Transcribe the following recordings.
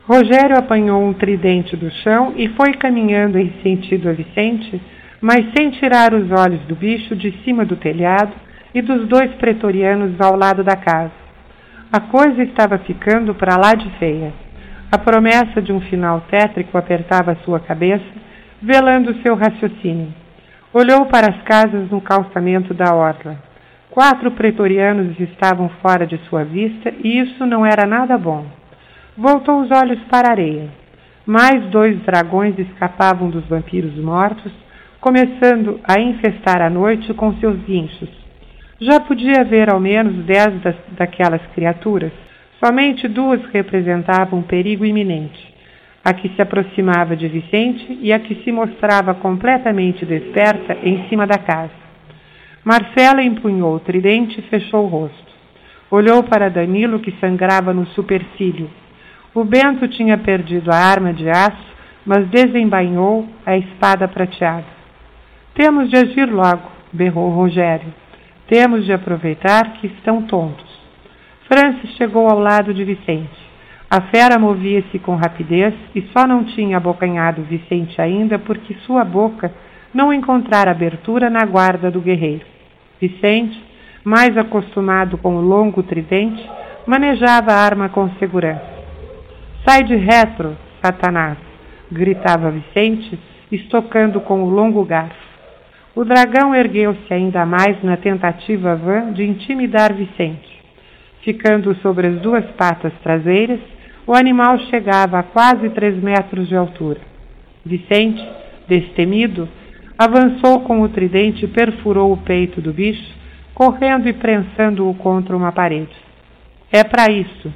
Rogério apanhou um tridente do chão e foi caminhando em sentido a Vicente, mas sem tirar os olhos do bicho de cima do telhado e dos 2 pretorianos ao lado da casa. A coisa estava ficando para lá de feia. A promessa de um final tétrico apertava sua cabeça, velando seu raciocínio. Olhou para as casas no calçamento da orla. 4 pretorianos estavam fora de sua vista e isso não era nada bom. Voltou os olhos para a areia. Mais 2 dragões escapavam dos vampiros mortos, começando a infestar a noite com seus guinchos. Já podia ver ao menos 10 daquelas criaturas. Somente 2 representavam um perigo iminente. A que se aproximava de Vicente e a que se mostrava completamente desperta em cima da casa. Marcela empunhou o tridente e fechou o rosto. Olhou para Danilo, que sangrava no supercílio. O Bento tinha perdido a arma de aço, mas desembainhou a espada prateada. Temos de agir logo, berrou Rogério. Temos de aproveitar que estão tontos. Francis chegou ao lado de Vicente. A fera movia-se com rapidez e só não tinha abocanhado Vicente ainda porque sua boca não encontrara abertura na guarda do guerreiro. Vicente, mais acostumado com o longo tridente, manejava a arma com segurança. Sai de retro, Satanás! Gritava Vicente, estocando com o longo garfo. O dragão ergueu-se ainda mais na tentativa vã de intimidar Vicente. Ficando sobre as 2 patas traseiras, o animal chegava a quase 3 metros de altura. Vicente, destemido, avançou com o tridente e perfurou o peito do bicho, correndo e prensando-o contra uma parede. É para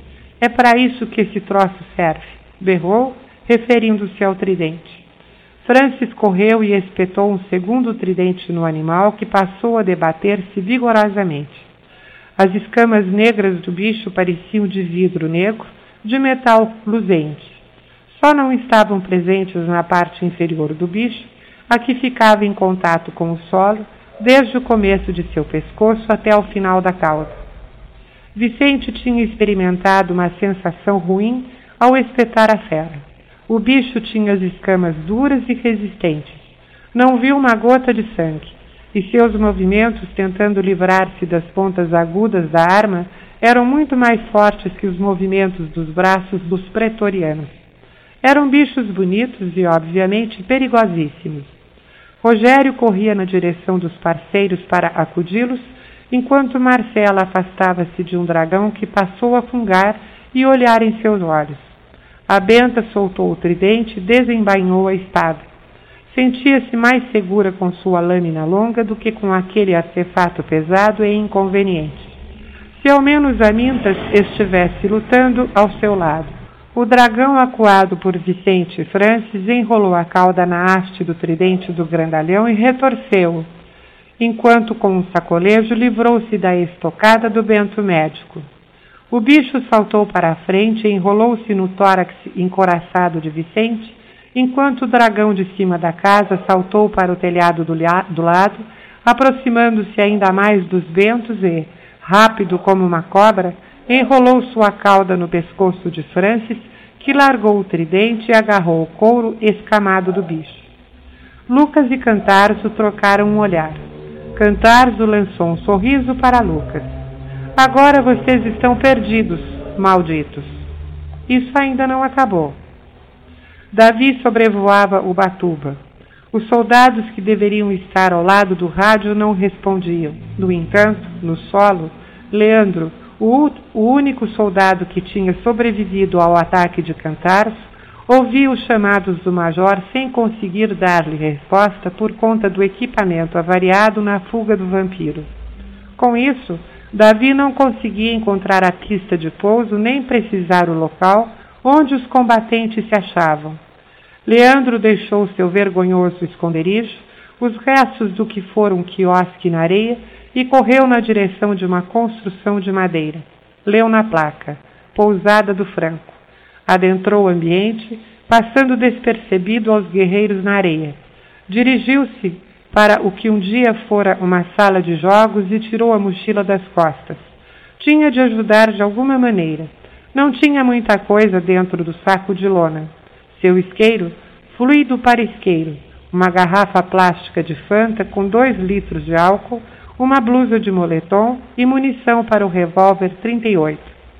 isso que esse troço serve, berrou, referindo-se ao tridente. Francis correu e espetou um segundo tridente no animal, que passou a debater-se vigorosamente. As escamas negras do bicho pareciam de vidro negro, de metal luzente. Só não estavam presentes na parte inferior do bicho, a que ficava em contato com o solo, desde o começo de seu pescoço até o final da cauda. Vicente tinha experimentado uma sensação ruim ao espetar a fera. O bicho tinha as escamas duras e resistentes. Não viu uma gota de sangue, e seus movimentos tentando livrar-se das pontas agudas da arma eram muito mais fortes que os movimentos dos braços dos pretorianos. Eram bichos bonitos e, obviamente, perigosíssimos. Rogério corria na direção dos parceiros para acudi-los, enquanto Marcela afastava-se de um dragão que passou a fungar e olhar em seus olhos. A Benta soltou o tridente e desembainhou a espada. Sentia-se mais segura com sua lâmina longa do que com aquele artefato pesado e inconveniente. Se ao menos Amintas estivesse lutando ao seu lado. O dragão, acuado por Vicente e Francis, enrolou a cauda na haste do tridente do grandalhão e retorceu-o, enquanto com um sacolejo livrou-se da estocada do Bento médico. O bicho saltou para a frente e enrolou-se no tórax encoraçado de Vicente, enquanto o dragão de cima da casa saltou para o telhado do lado, aproximando-se ainda mais dos Bentos e, rápido como uma cobra, enrolou sua cauda no pescoço de Francis, que largou o tridente e agarrou o couro escamado do bicho. Lucas e Cantarzo trocaram um olhar. Cantarzo lançou um sorriso para Lucas. Agora vocês estão perdidos, malditos. Isso ainda não acabou. Davi sobrevoava Ubatuba. Os soldados que deveriam estar ao lado do rádio não respondiam. No entanto, no solo, Leandro, o único soldado que tinha sobrevivido ao ataque de Cantarzo, ouvia os chamados do major sem conseguir dar-lhe resposta por conta do equipamento avariado na fuga do vampiro. Com isso, Davi não conseguia encontrar a pista de pouso nem precisar o local onde os combatentes se achavam. Leandro deixou seu vergonhoso esconderijo, os restos do que fora um quiosque na areia, e correu na direção de uma construção de madeira. Leu na placa, Pousada do Franco. Adentrou o ambiente, passando despercebido aos guerreiros na areia. Dirigiu-se para o que um dia fora uma sala de jogos e tirou a mochila das costas. Tinha de ajudar de alguma maneira. Não tinha muita coisa dentro do saco de lona. Seu isqueiro, fluido para isqueiro, uma garrafa plástica de Fanta com 2 litros de álcool, uma blusa de moletom e munição para o revólver 38.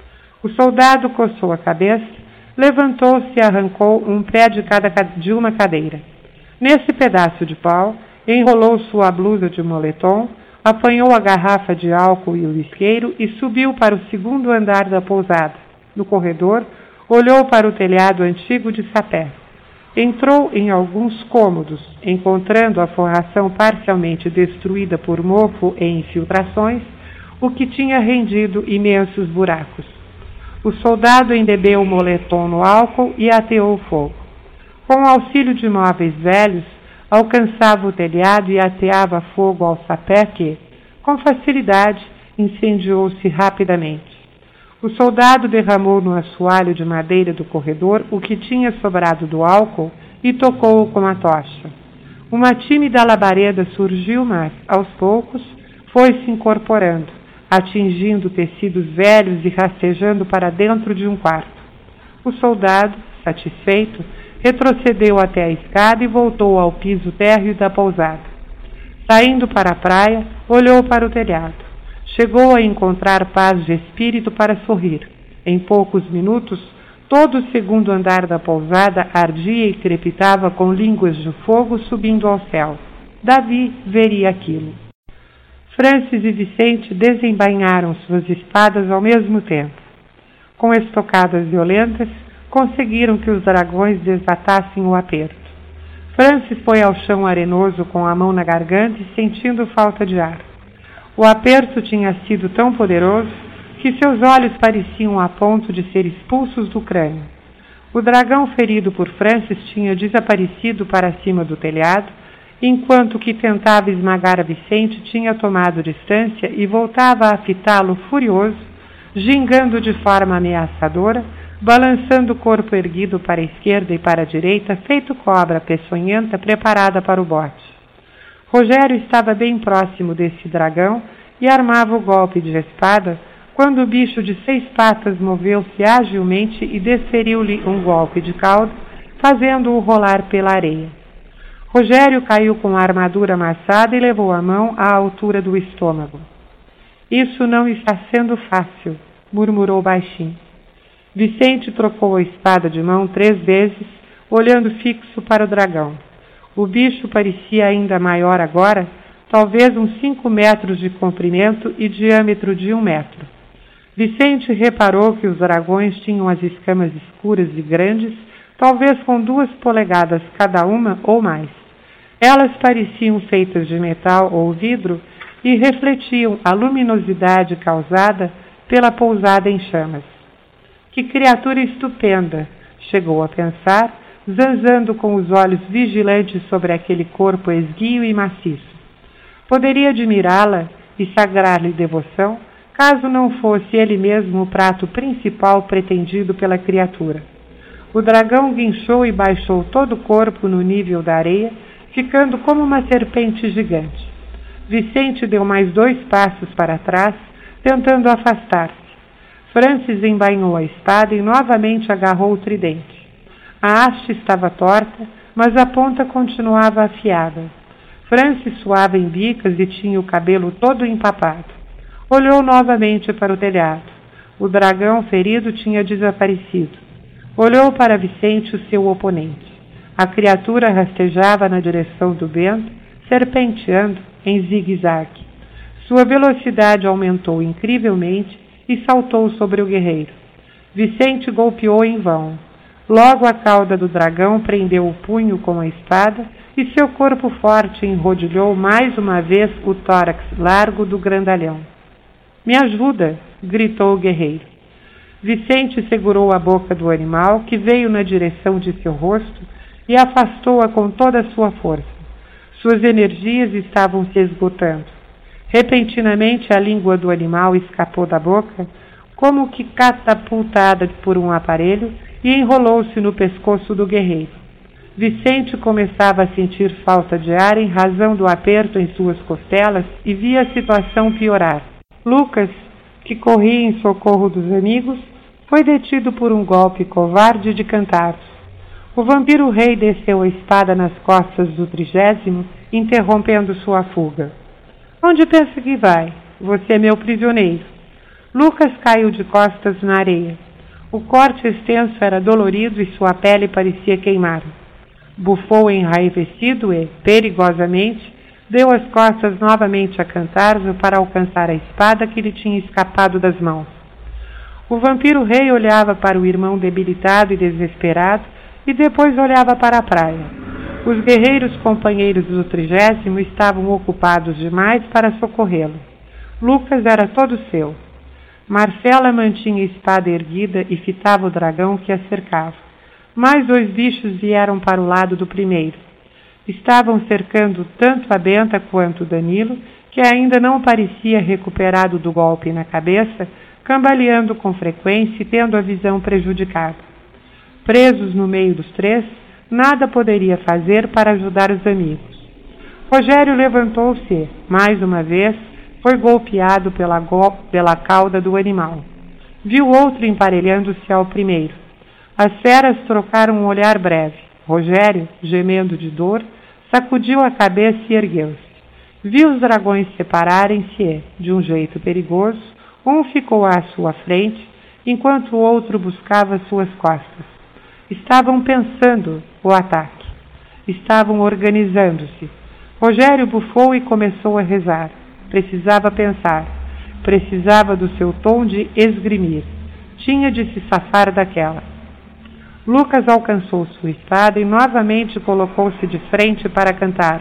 O soldado coçou a cabeça, levantou-se e arrancou um pé de uma cadeira. Nesse pedaço de pau, enrolou sua blusa de moletom, apanhou a garrafa de álcool e o isqueiro e subiu para o 2º andar da pousada. No corredor, olhou para o telhado antigo de sapé. Entrou em alguns cômodos, encontrando a forração parcialmente destruída por mofo e infiltrações, o que tinha rendido imensos buracos. O soldado embebeu o moletom no álcool e ateou o fogo. Com o auxílio de móveis velhos, alcançava o telhado e ateava fogo ao sapé que, com facilidade, incendiou-se rapidamente. O soldado derramou no assoalho de madeira do corredor o que tinha sobrado do álcool e tocou-o com a tocha. Uma tímida labareda surgiu, mas, aos poucos, foi se incorporando, atingindo tecidos velhos e rastejando para dentro de um quarto. O soldado, satisfeito, retrocedeu até a escada e voltou ao piso térreo da pousada. Saindo para a praia, olhou para o telhado. Chegou a encontrar paz de espírito para sorrir. Em poucos minutos, todo o 2º andar da pousada ardia e crepitava com línguas de fogo subindo ao céu. Davi veria aquilo. Francis e Vicente desembainharam suas espadas ao mesmo tempo. Com estocadas violentas, conseguiram que os dragões desatassem o aperto. Francis foi ao chão arenoso com a mão na garganta e sentindo falta de ar. O aperto tinha sido tão poderoso que seus olhos pareciam a ponto de ser expulsos do crânio. O dragão ferido por Francis tinha desaparecido para cima do telhado, enquanto que tentava esmagar a Vicente tinha tomado distância e voltava a fitá-lo furioso, gingando de forma ameaçadora, balançando o corpo erguido para a esquerda e para a direita, feito cobra peçonhenta preparada para o bote. Rogério estava bem próximo desse dragão e armava o golpe de espada quando o bicho de 6 patas moveu-se agilmente e desferiu-lhe um golpe de cauda, fazendo-o rolar pela areia. Rogério caiu com a armadura amassada e levou a mão à altura do estômago. Isso não está sendo fácil, murmurou baixinho. Vicente trocou a espada de mão 3 vezes, olhando fixo para o dragão. O bicho parecia ainda maior agora, talvez uns 5 metros de comprimento e diâmetro de 1 metro. Vicente reparou que os dragões tinham as escamas escuras e grandes, talvez com 2 polegadas cada uma ou mais. Elas pareciam feitas de metal ou vidro e refletiam a luminosidade causada pela pousada em chamas. Que criatura estupenda, chegou a pensar, zanzando com os olhos vigilantes sobre aquele corpo esguio e maciço. Poderia admirá-la e sagrar-lhe devoção, caso não fosse ele mesmo o prato principal pretendido pela criatura. O dragão guinchou e baixou todo o corpo no nível da areia, ficando como uma serpente gigante. Vicente deu mais 2 passos para trás, tentando afastar-se. Francis embainhou a espada e novamente agarrou o tridente. A haste estava torta, mas a ponta continuava afiada. Francis suava em bicas e tinha o cabelo todo empapado. Olhou novamente para o telhado. O dragão ferido tinha desaparecido. Olhou para Vicente, o seu oponente. A criatura rastejava na direção do vento, serpenteando em zigue-zague. Sua velocidade aumentou incrivelmente e saltou sobre o guerreiro. Vicente golpeou em vão. Logo a cauda do dragão prendeu o punho com a espada e seu corpo forte enrodilhou mais uma vez o tórax largo do grandalhão. Me ajuda! Gritou o guerreiro. Vicente segurou a boca do animal, que veio na direção de seu rosto, e afastou-a com toda a sua força. Suas energias estavam se esgotando. Repentinamente a língua do animal escapou da boca, como que catapultada por um aparelho, e enrolou-se no pescoço do guerreiro. Vicente começava a sentir falta de ar em razão do aperto em suas costelas e via a situação piorar. Lucas, que corria em socorro dos amigos, foi detido por um golpe covarde de Cantaros. O vampiro-rei desceu a espada nas costas do 30º, interrompendo sua fuga. Onde pensa que vai? Você é meu prisioneiro. Lucas caiu de costas na areia. O corte extenso era dolorido e sua pele parecia queimar. Bufou enraivecido e, perigosamente, deu as costas novamente a Cantaros para alcançar a espada que lhe tinha escapado das mãos. O vampiro-rei olhava para o irmão debilitado e desesperado e depois olhava para a praia. Os guerreiros companheiros do 30º estavam ocupados demais para socorrê-lo. Lucas era todo seu. Marcela mantinha a espada erguida e fitava o dragão que a cercava. Mais 2 bichos vieram para o lado do primeiro. Estavam cercando tanto a Benta quanto Danilo, que ainda não parecia recuperado do golpe na cabeça, cambaleando com frequência e tendo a visão prejudicada. Presos no meio dos 3, nada poderia fazer para ajudar os amigos. Rogério levantou-se, mais uma vez, foi golpeado pela cauda do animal. Viu outro emparelhando-se ao primeiro. As feras trocaram um olhar breve. Rogério, gemendo de dor, sacudiu a cabeça e ergueu-se. Viu os dragões separarem-se e, de um jeito perigoso, um ficou à sua frente, enquanto o outro buscava suas costas. Estavam pensando o ataque. Estavam organizando-se. Rogério bufou e começou a rezar. Precisava pensar. Precisava do seu tom de esgrimir. Tinha de se safar daquela. Lucas alcançou sua espada e novamente colocou-se de frente para cantar.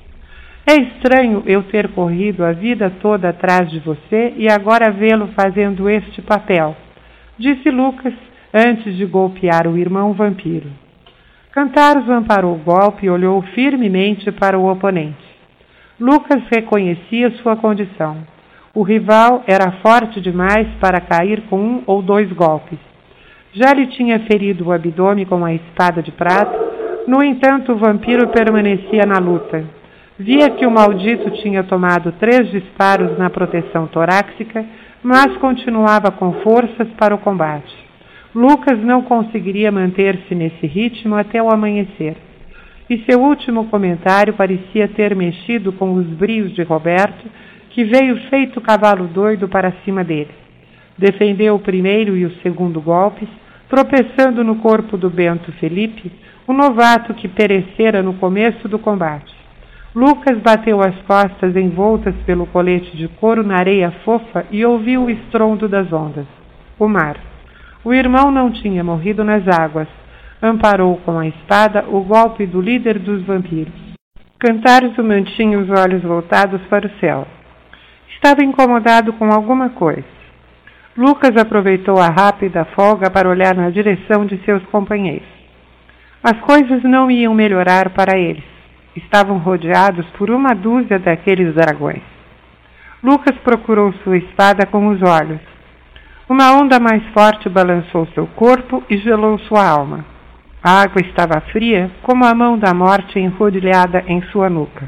É estranho eu ter corrido a vida toda atrás de você e agora vê-lo fazendo este papel, disse Lucas antes de golpear o irmão vampiro. Cantaros amparou o golpe e olhou firmemente para o oponente. Lucas reconhecia sua condição. O rival era forte demais para cair com 1 ou 2 golpes. Já lhe tinha ferido o abdômen com a espada de prata, no entanto o vampiro permanecia na luta. Via que o maldito tinha tomado 3 disparos na proteção torácica, mas continuava com forças para o combate. Lucas não conseguiria manter-se nesse ritmo até o amanhecer. E seu último comentário parecia ter mexido com os brios de Roberto, que veio feito cavalo doido para cima dele. Defendeu o primeiro e o segundo golpes, tropeçando no corpo do Bento Felipe, o novato que perecera no começo do combate. Lucas bateu as costas envoltas pelo colete de couro na areia fofa e ouviu o estrondo das ondas. O mar. O irmão não tinha morrido nas águas. Amparou com a espada o golpe do líder dos vampiros. Cantaros mantinha os olhos voltados para o céu. Estava incomodado com alguma coisa. Lucas aproveitou a rápida folga para olhar na direção de seus companheiros. As coisas não iam melhorar para eles. Estavam rodeados por 1 dúzia daqueles dragões. Lucas procurou sua espada com os olhos. Uma onda mais forte balançou seu corpo e gelou sua alma. A água estava fria, como a mão da morte enrodilhada em sua nuca.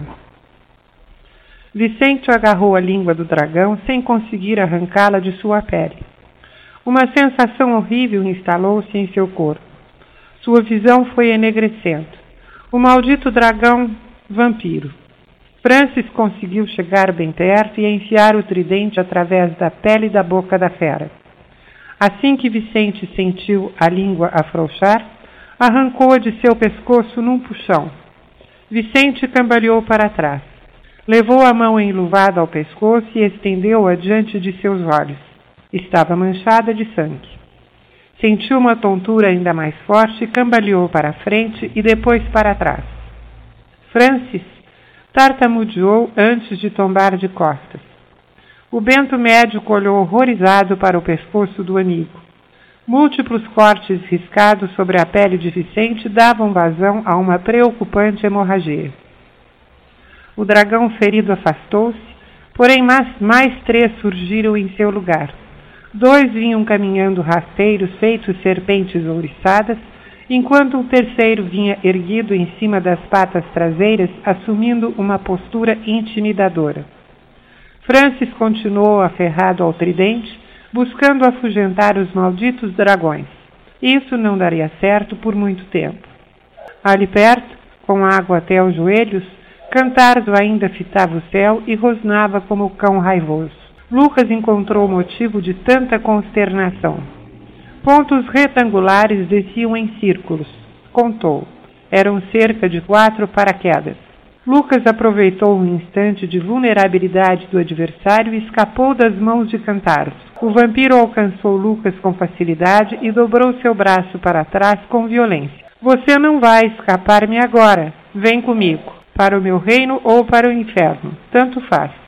Vicente agarrou a língua do dragão sem conseguir arrancá-la de sua pele. Uma sensação horrível instalou-se em seu corpo. Sua visão foi enegrecendo. O maldito dragão vampiro. Francis conseguiu chegar bem perto e enfiar o tridente através da pele da boca da fera. Assim que Vicente sentiu a língua afrouxar, arrancou-a de seu pescoço num puxão. Vicente cambaleou para trás. Levou a mão enluvada ao pescoço e estendeu-a diante de seus olhos. Estava manchada de sangue. Sentiu uma tontura ainda mais forte e cambaleou para a frente e depois para trás. Francis tartamudeou antes de tombar de costas. O Bento médico olhou horrorizado para o pescoço do amigo. Múltiplos cortes riscados sobre a pele de Vicente davam vazão a uma preocupante hemorragia. O dragão ferido afastou-se, porém mais 3 surgiram em seu lugar. 2 vinham caminhando rasteiros feitos serpentes ouriçadas, enquanto o terceiro vinha erguido em cima das patas traseiras, assumindo uma postura intimidadora. Francis continuou aferrado ao tridente, buscando afugentar os malditos dragões. Isso não daria certo por muito tempo. Ali perto, com água até os joelhos, Cantarzo ainda fitava o céu e rosnava como cão raivoso. Lucas encontrou o motivo de tanta consternação. Pontos retangulares desciam em círculos. Contou. Eram cerca de 4 paraquedas. Lucas aproveitou um instante de vulnerabilidade do adversário e escapou das mãos de Cantarzo. O vampiro alcançou Lucas com facilidade e dobrou seu braço para trás com violência. Você não vai escapar-me agora. Vem comigo. Para o meu reino ou para o inferno. Tanto faz.